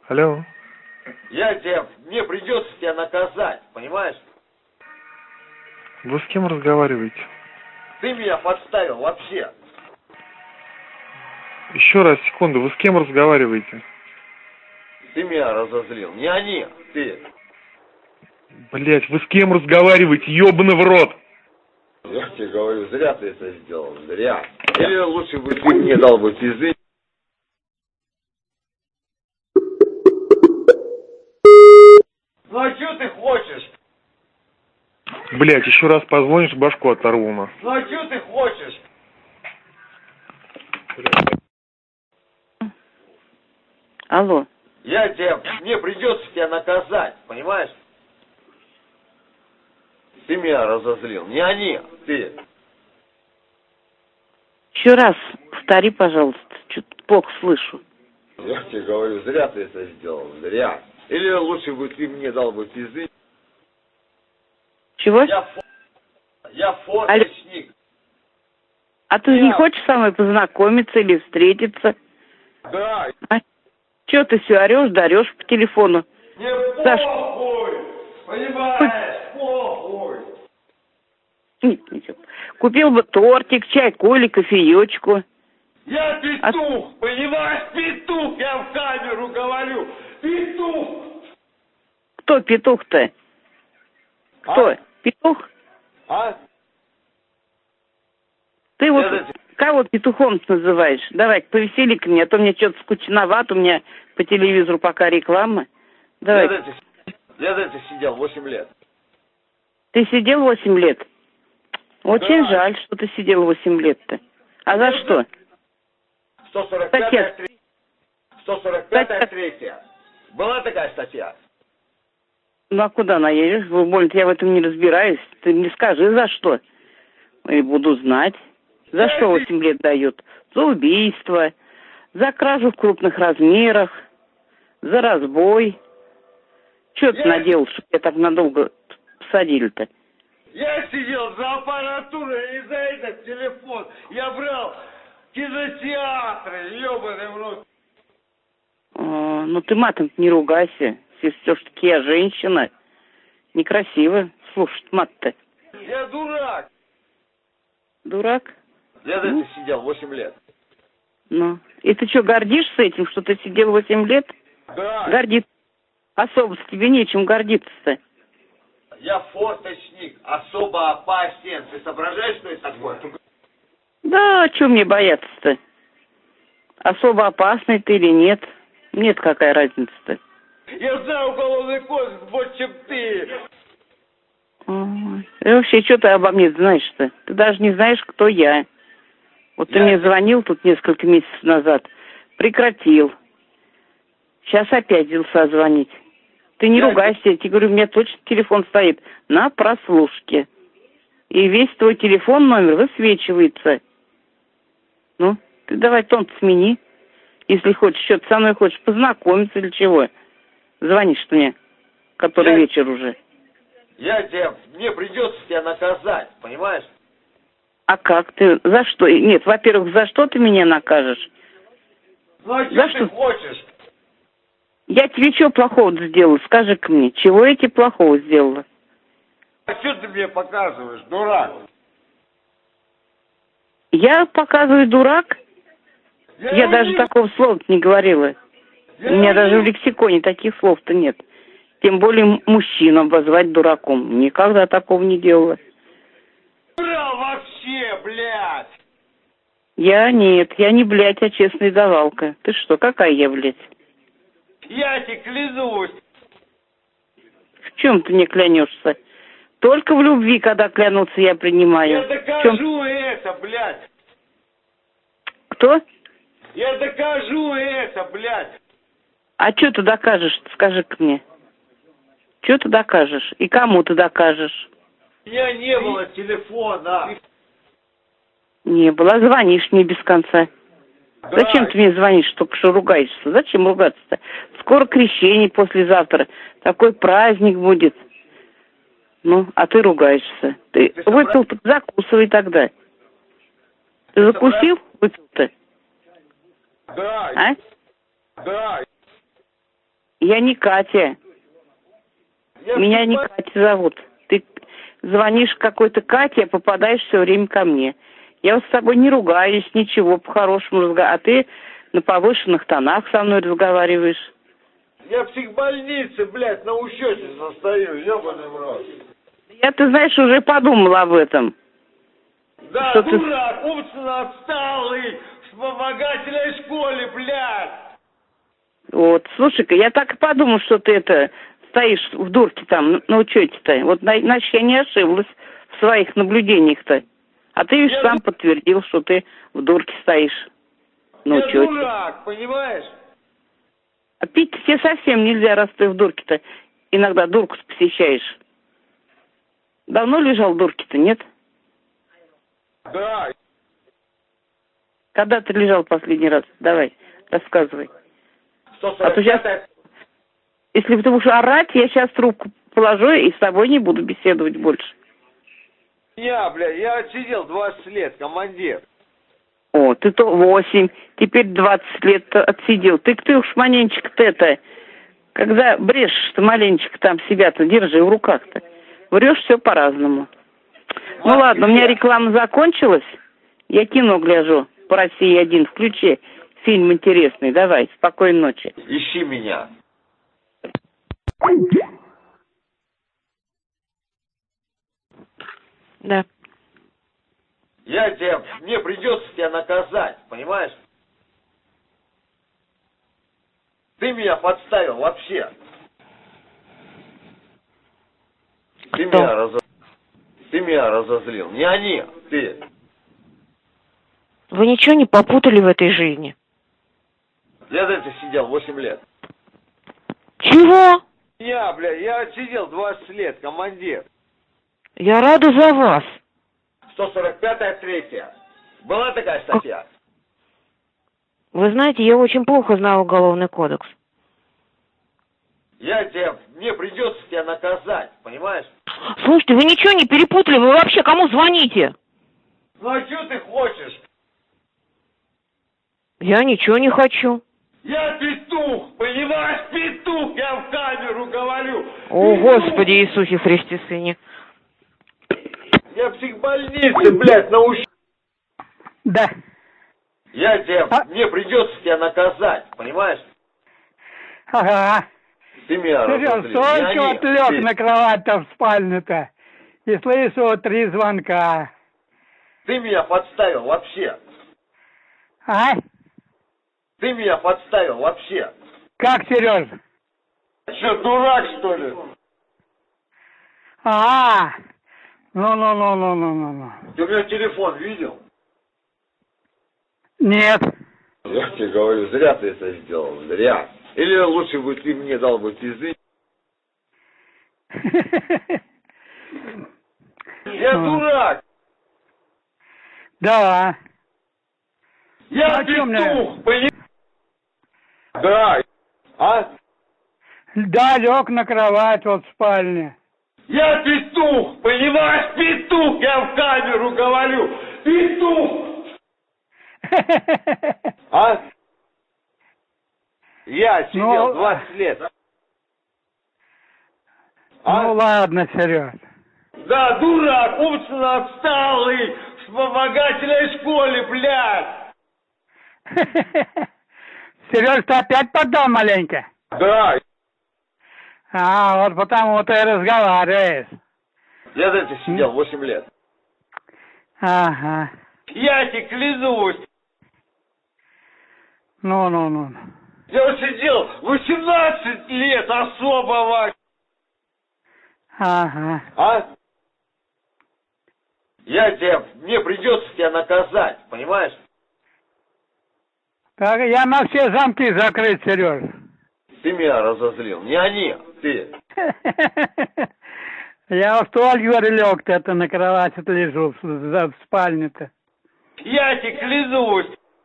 Алло. Мне придется тебя наказать, понимаешь? Вы с кем разговариваете? Ты меня подставил вообще. Еще раз, секунду, вы с кем разговариваете? Ты меня разозлил. Не они, ты. Блять, вы с кем разговариваете, ёбаный в рот? Я тебе говорю, зря ты это сделал, зря. Или лучше бы ты мне дал бы пизды. Ну а что ты хочешь? Блять, еще раз позвонишь, башку оторву на. Ну а что ты хочешь? Алло. Мне придется тебя наказать, понимаешь? Ты меня разозлил. Не они, ты. Еще раз повтори, пожалуйста. Что-то плохо слышу. Я тебе говорю, зря ты это сделал, зря. Или лучше бы ты мне дал бы пизды. Чего? Я форточник. А ты не хочешь со мной познакомиться или встретиться? Да. А? Че ты все орешь, дарешь по телефону? Мне похуй, понимаешь, похуй. Нет, ничего. Купил бы тортик, чайку или кофеечку. Я петух, понимаешь, петух, я в камеру говорю, петух. Кто петух-то? Кто? Петух? А? Ты вот кого петухом называешь? Давай, повесели-ка меня, а то мне что-то скучновато, у меня по телевизору пока реклама. Давай. Я за это сидел 8 лет. Ты сидел 8 лет? Очень жаль, что ты сидел 8 лет-то. А за что? 145-я, 145-я, 3-я. Была такая статья? Ну, а куда она едешь? Больно, я в этом не разбираюсь. Ты мне скажи, за что? И буду знать. За что 8 лет дают? За убийство, за кражу в крупных размерах, за разбой. Что ты наделал, что тебя так надолго посадили-то? Я сидел за аппаратурой и за этот телефон. Я брал кинотеатры, ебаный в рот. Ну ты матом не ругайся. Все-таки я женщина. Некрасиво слушать мат-то. Я дурак. Дурак? Я за это сидел 8 лет. Ну. И ты что, гордишься этим, что ты сидел 8 лет? Да. Гордиться. Особо с тебе нечем гордиться-то. Я форточник, особо опасен. Ты соображаешь, что это такое? Да, что мне бояться-то? Особо опасный ты или нет? Нет, какая разница-то? Я знаю уголовный кодекс больше, чем ты. И вообще, что ты обо мне знаешь-то? Ты даже не знаешь, кто я. Вот ты мне звонил тут несколько месяцев назад. Прекратил. Сейчас опять взялся звонить. Ты не ругайся, я тебе говорю, у меня точно телефон стоит на прослушке. И весь твой телефон, номер высвечивается. Ну, ты давай тон смени. Если хочешь, что-то со мной хочешь познакомиться или чего. Звонишь мне, который вечер уже. Мне придется тебя наказать, понимаешь? А как ты? За что? Нет, во-первых, за что ты меня накажешь? Ну, а что ты хочешь? Я тебе что плохого сделала? Скажи-ка мне, чего я тебе плохого сделала? А что ты мне показываешь, дурак? Я показываю дурак? Я даже такого слова не говорила. У меня даже в лексиконе таких слов-то нет. Тем более мужчину обозвать дураком. Никогда такого не делала. Брал вообще, блядь! Я не блядь, а честная давалка. Ты что, какая я, блядь? Я тебе клянусь. В чем ты не клянешься? Только в любви, когда клянуться, я принимаю. Я докажу это, блядь. Кто? Я докажу это, блядь. А что ты докажешь, скажи-ка мне? Что ты докажешь? И кому ты докажешь? У меня не было телефона. Не было. Звонишь мне без конца. Да. Зачем ты мне звонишь, только что ругаешься? Зачем ругаться-то? Скоро крещение послезавтра. Такой праздник будет. Ну, а ты ругаешься. Ты выпил, закусывай тогда. Ты закусил? Выпил-то? Да. А? Да. Я не Катя. Меня не Катя зовут. Ты звонишь какой-то Кате, а попадаешь все время ко мне. Я вот с тобой не ругаюсь, ничего, по-хорошему разговариваю. А ты на повышенных тонах со мной разговариваешь. Я в психбольнице, блядь, на учете состою, ёбаный в рот. Я, ты знаешь, уже подумал об этом. Да, Что дурак, умственно отсталый, вспомогательной школе, блядь. Вот, слушай-ка, я так и подумал, что ты стоишь в дурке там на учете-то. Вот иначе я не ошиблась в своих наблюдениях-то. А ты, видишь, сам подтвердил, что ты в дурке стоишь на учете. Я дурак, понимаешь? А пить тебе совсем нельзя, раз ты в дурке-то иногда дурку посещаешь. Давно лежал в дурке-то, нет? Да. Когда ты лежал последний раз? Давай, рассказывай. 145. А то сейчас, если ты будешь орать, я сейчас трубку положу и с тобой не буду беседовать больше. Я отсидел 20 лет, командир. О, ты то 8, теперь 20 лет отсидел. Ты уж маленечко-то когда брешешь-то маленечко там себя-то, держи в руках-то. Врешь все по-разному. Ну ладно, у меня реклама закончилась. Я кино гляжу по России-1. Включи фильм интересный. Давай, спокойной ночи. Ищи меня. Да. Мне придется тебя наказать, понимаешь? Ты меня подставил вообще. Ты меня разозлил. Не они, ты. Вы ничего не попутали в этой жизни? Я за это сидел 8 лет. Чего? Я отсидел 20 лет, командир. Я рада за вас. 145-я, 3-я. Была такая статья? Вы знаете, я очень плохо знаю Уголовный кодекс. Мне придется тебя наказать, понимаешь? Слушайте, вы ничего не перепутали? Вы вообще кому звоните? Ну а что ты хочешь? Я ничего не хочу. Я петух, понимаешь, петух, я в камеру говорю. О, петух! Господи Иисусе Христе Сыне. Я в психбольнице, блядь, научу. Да. Мне придется тебя наказать, понимаешь? Ага. Ты меня Серёж, разозлил. только вот лег на кровать-то в спальне-то и слышу вот 3 звонка. Ты меня подставил вообще. А? Ты меня подставил вообще. Как, Сереж? Что, дурак, что ли? Ну. Ты у меня телефон видел? Нет. Я тебе говорю, зря ты это сделал, зря. Или лучше бы ты мне дал бы пизды. Я дурак. Да. Я петух, понимаешь? Да. А? Да, лег на кровать вот в спальне. Я петух, понимаешь, петух, я в камеру говорю, петух. А? Я сидел 20 лет. Ну ладно, Сереж. Да, дурак, умственно отсталый, в вспомогательной школе, блядь. Сереж, ты опять поддал маленько? Да. Вот потому ты и разговариваешь. Я за это сидел 8 лет. Ага. Я тебе клянусь. Ну. Я сидел 18 лет особого. Ага. А? Мне придется тебя наказать, понимаешь? Так, я на все замки закрыть, Сереж. Ты меня разозлил. Не они, ты. Я в туалет, говорю, лег-то это на кровати лежу в спальне-то. Я тебе клянусь.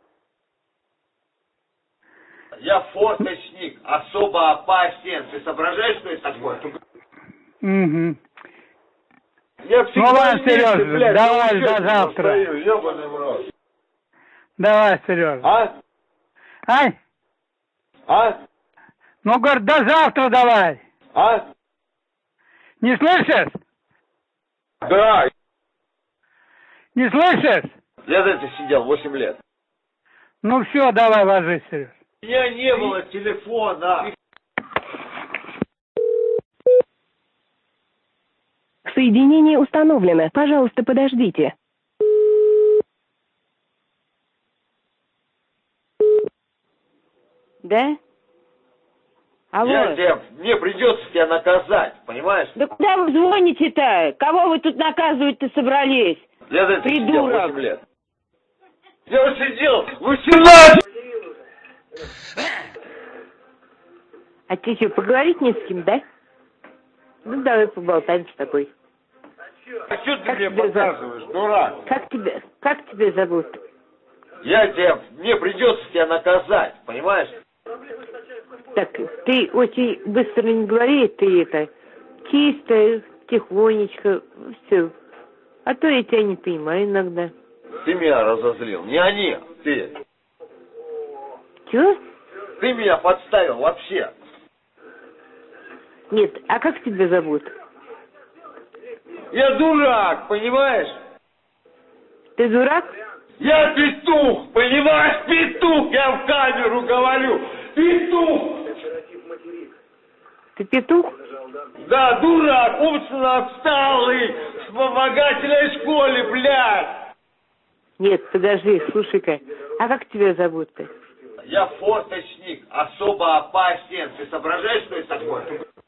Я форточник, особо опасен. Ты соображаешь, что это такое? Угу. Я в Ну ладно, психбольнице, Сереж, блядь, давай до завтра. Ёбаный в рот. Давай, Сереж. А? Ай? А? Ну, говорит, до завтра давай. А? Не слышишь? Да. Не слышишь? Я за это сидел 8 лет. Ну все, давай ложись, Сереж. У меня не было телефона. Соединение установлено. Пожалуйста, подождите. Да? Алло. Мне придется тебя наказать, понимаешь? Да куда вы звоните-то? Кого вы тут наказывать-то собрались? Я за это сидел Придурок. 8 лет. Я сидел 18! А тебе что, поговорить не с кем, да? Ну, давай поболтаем с тобой. А что ты Как мне тебя показываешь, дурак? Как тебя зовут? Мне придется тебя наказать, понимаешь? Так, ты очень быстро не говори, ты это, чисто, тихонечко, все. А то я тебя не понимаю иногда. Ты меня разозлил, не они, ты. Чего? Ты меня подставил вообще. Нет, а как тебя зовут? Я дурак, понимаешь? Ты дурак? Я петух, понимаешь, петух, я в камеру говорю, петух. Ты петух? Да, дурак, умственно отсталый, вспомогательной школе, блядь. Нет, подожди, слушай-ка, а как тебя зовут-то? Я форточник, особо опасен. Ты соображаешь, что это такое?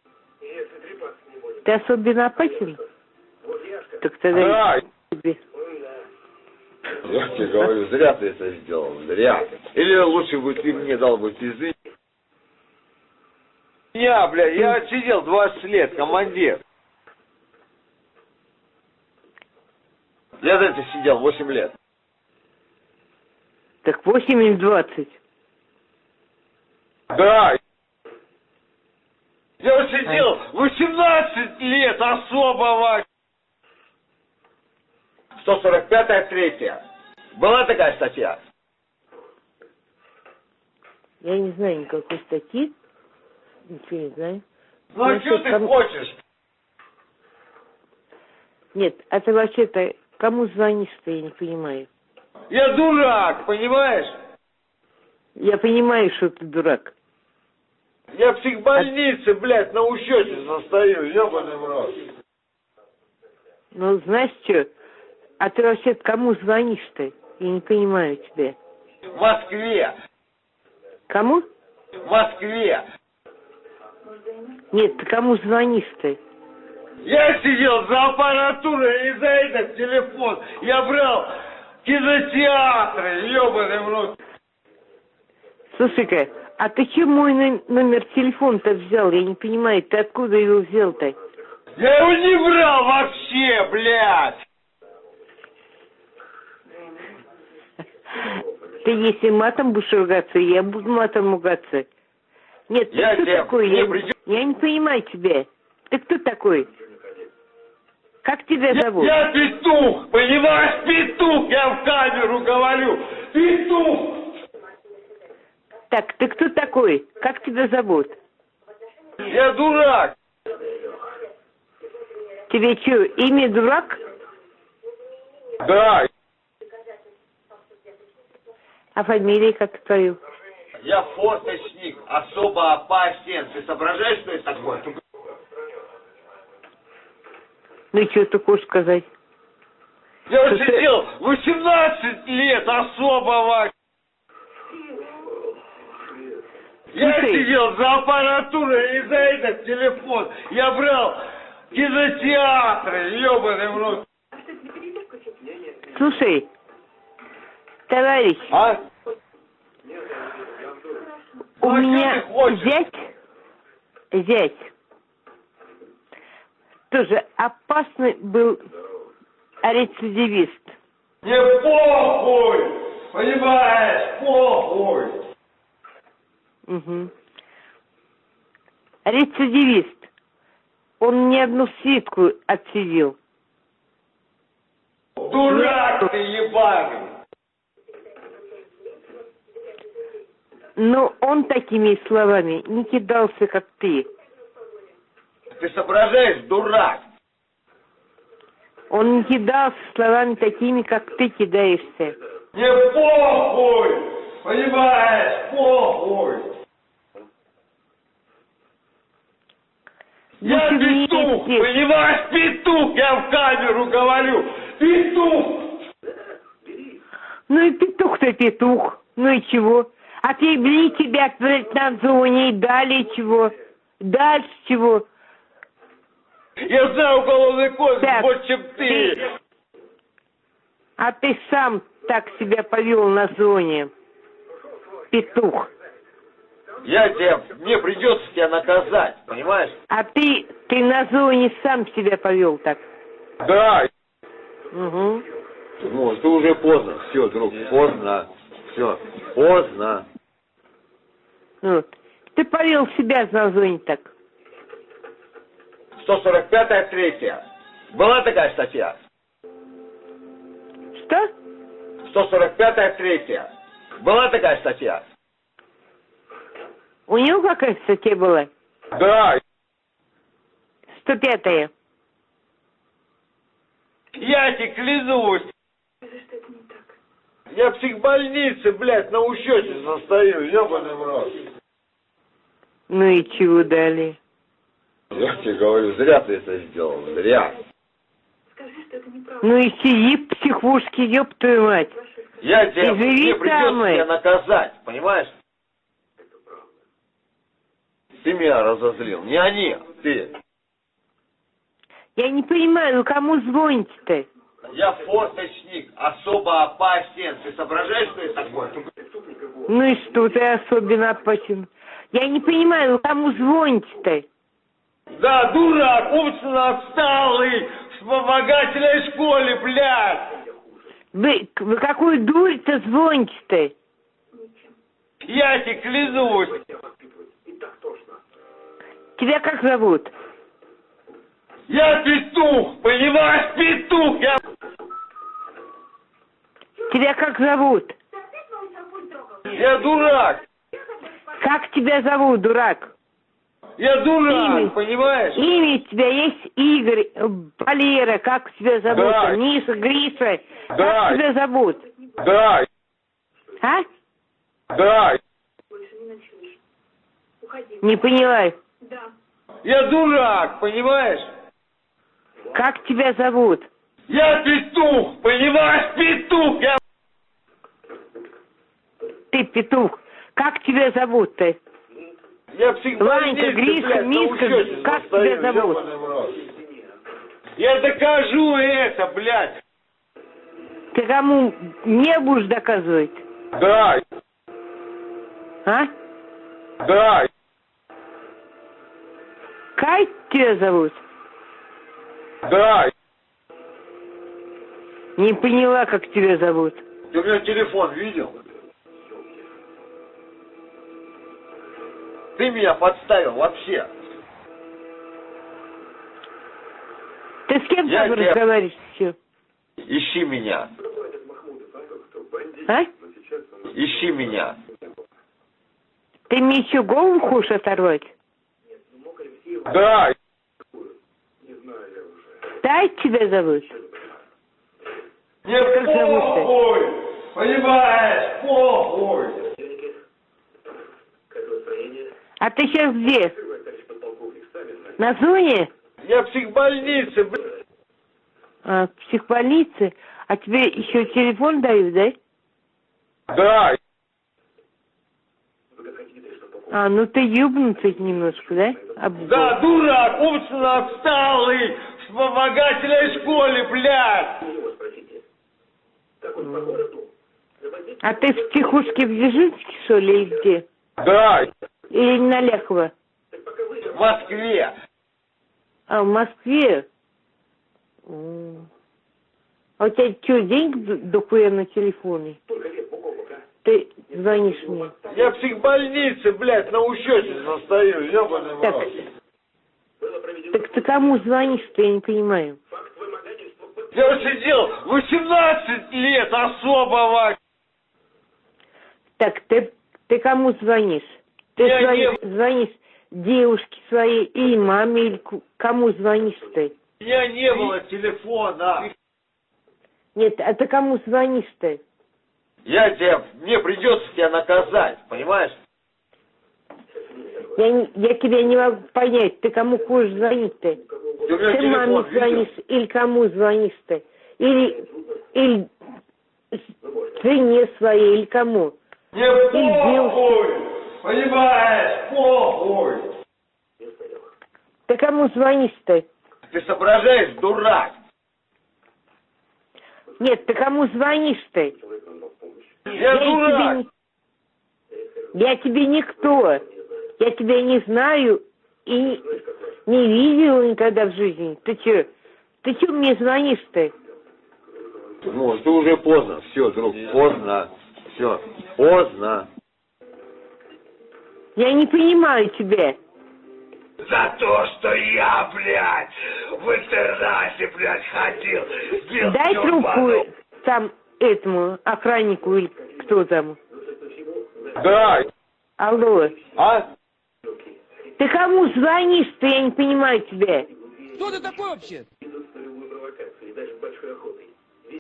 Ты особенно опасен? Так тогда Да. тебе. Я тебе говорю, зря ты это сделал, зря. Или лучше бы ты мне дал бы пизды. Я отсидел 20 лет, командир. Я за это сидел 8 лет. Так 8 или 20? Да. Я сидел 18 лет особого. 145-я, 3-я. Была такая статья? Я не знаю никакой статьи. Ничего не знаю. Ну а что ты хочешь? Нет, а ты вообще-то кому звонишь-то, я не понимаю. Я дурак, понимаешь? Я понимаю, что ты дурак. Я в психбольнице, блядь, на учете состою, ёбаный в рот. Ну, знаешь что? А ты вообще-то кому звонишь-то? Я не понимаю тебя. В Москве. Кому? В Москве. Нет, ты кому звонишь-то? Я сидел за аппаратурой и за этот телефон. Я брал кинотеатры, ёбаный в рот. Слушай-ка, а ты че мой номер телефона-то взял? Я не понимаю, ты откуда его взял-то? Я его не брал вообще, блядь. Ты если матом будешь ругаться, я буду матом ругаться. Нет, ты кто такой? Я не понимаю тебя. Ты кто такой? Как тебя зовут? Я петух, понимаешь, петух, я в камеру говорю, петух. Так, ты кто такой? Как тебя зовут? Я дурак. Тебе что, имя дурак? Да. А фамилия как твою? Я форточник, особо опасен. Ты соображаешь, что это такое? Ну и что ты хочешь сказать? Я сидел 18 лет особого. Я сидел за аппаратурой и за этот телефон. Я брал кинотеатры, ёбаный в рот. Слушай, товарищ, А? у меня зять, тоже опасный был рецидивист. Мне похуй, понимаешь, похуй. Угу. Рецидивист. Он не одну свитку отсидел. Дурак ты ебаный. Но он такими словами не кидался, как ты. Ты соображаешь, дурак? Он не кидался словами такими, как ты кидаешься. Мне похуй! Понимаешь? Похуй! Я петух! Понимаешь? Петух! Я в камеру говорю! Петух! Ну и петух-то петух. Ну и чего? Отъебли тебя отправить на зоне и далее чего? Дальше чего? Я знаю уголовный кодекс Так, больше, чем ты. А ты сам так себя повел на зоне. Петух. Мне придется тебя наказать, понимаешь? А ты на зоне сам себя повел так. Да. Угу. Ну, это уже поздно. Все, друг, поздно. Все, поздно. Вот. Ты повел себя на зоне так. 145-я, 3-я. Была такая статья? Что? 145-я, 3-я. Была такая статья? У него какая статья была? Да. 105-я. Я тебе клянусь. Я в психбольнице, блядь, на учете состою, ёбаный в рот. Ну и чего дали? Я тебе говорю, зря ты это сделал, зря. Ну и сиди в психушке, ёб твою мать. Мне придется самое. тебя наказать, понимаешь? Ты меня разозлил, не они, ты. Я не понимаю, ну кому звоните-то? Я форточник, особо опасен. Ты соображаешь, что это такое? Ну и что ты особенно опасен? Я не понимаю, ну кому звоните-то? Да, дурак, умственно отсталый, вспомогательной школе, блядь. Вы какую дурь-то звоните-то? Я тебе клянусь. Тебя как зовут? Я петух, понимаешь, петух. Тебя как зовут? Я дурак. Как тебя зовут, дурак? Я дурак, Имя. понимаешь? Имя у тебя есть Игорь, Валера, как тебя зовут? Да. Миша, Гриша, Да. как тебя зовут? Да. А? Да. Не поняла. Я дурак, понимаешь? Как тебя зовут? Я петух, понимаешь, петух. Ты петух. Как тебя зовут-то? Я психбольнице, Ванька, Гриша, блядь, на Мишка, учете как состою, тебя зовут? ёбаный в рот. Я докажу это, блядь. Ты кому мне будешь доказывать? Да. А? Да. Как тебя зовут? Да. Не поняла, как тебя зовут. Ты у меня телефон видел? Ты меня подставил вообще. Ты с кем Я там тебя- разговариваешь еще? Ищи меня. А? Ищи меня. Ты мне еще голову хочешь оторвать? Да. Тай тебя зовут? Мне Как зовут-то? похуй. Понимаешь, похуй. А ты сейчас где? На зоне? Я в психбольнице, блядь. А, в психбольнице? А тебе еще телефон дают, да? Да. А, ну ты ёбнутый немножко, да? Да, дурак, умственно отсталый, в вспомогательной школе, блядь. А ты в психушке в Дзержинске, что ли, или где? Да. Или на Ляхова? В Москве. А, в Москве? А у тебя что, деньги дохуя на телефоне? Ты звонишь мне. Я в психбольнице, блядь, на учете состою, ёбаный в Так, рот. так ты кому звонишь-то, я не понимаю. Я сидел 18 лет особого. Так, ты Ты кому звонишь? Ты звонишь девушке своей или маме, или кому звонишь ты? У меня не было телефона. Нет, а ты кому звонишь ты? Мне придется тебя наказать, понимаешь? Я тебя не могу понять, ты кому хочешь звонить ты? Ты маме звонишь или кому звонишь ты? Или жене своей, или кому? Мне похуй! Понимаешь? Похуй! Ты кому звонишь ты? Ты соображаешь, дурак? Нет, ты кому звонишь ты? Я дурак! Я тебе никто. Я тебя не знаю и не видела никогда в жизни. Ты чё мне звонишь ты? Ну, это уже поздно. Все, друг, поздно. Все, поздно. Я не понимаю тебя. За то, что я, блядь, в интернете, блядь, ходил. Дай трубку там этому охраннику или кто там. Да. Алло. А? Ты кому звонишь-то? Я не понимаю тебя. Кто ты такой вообще?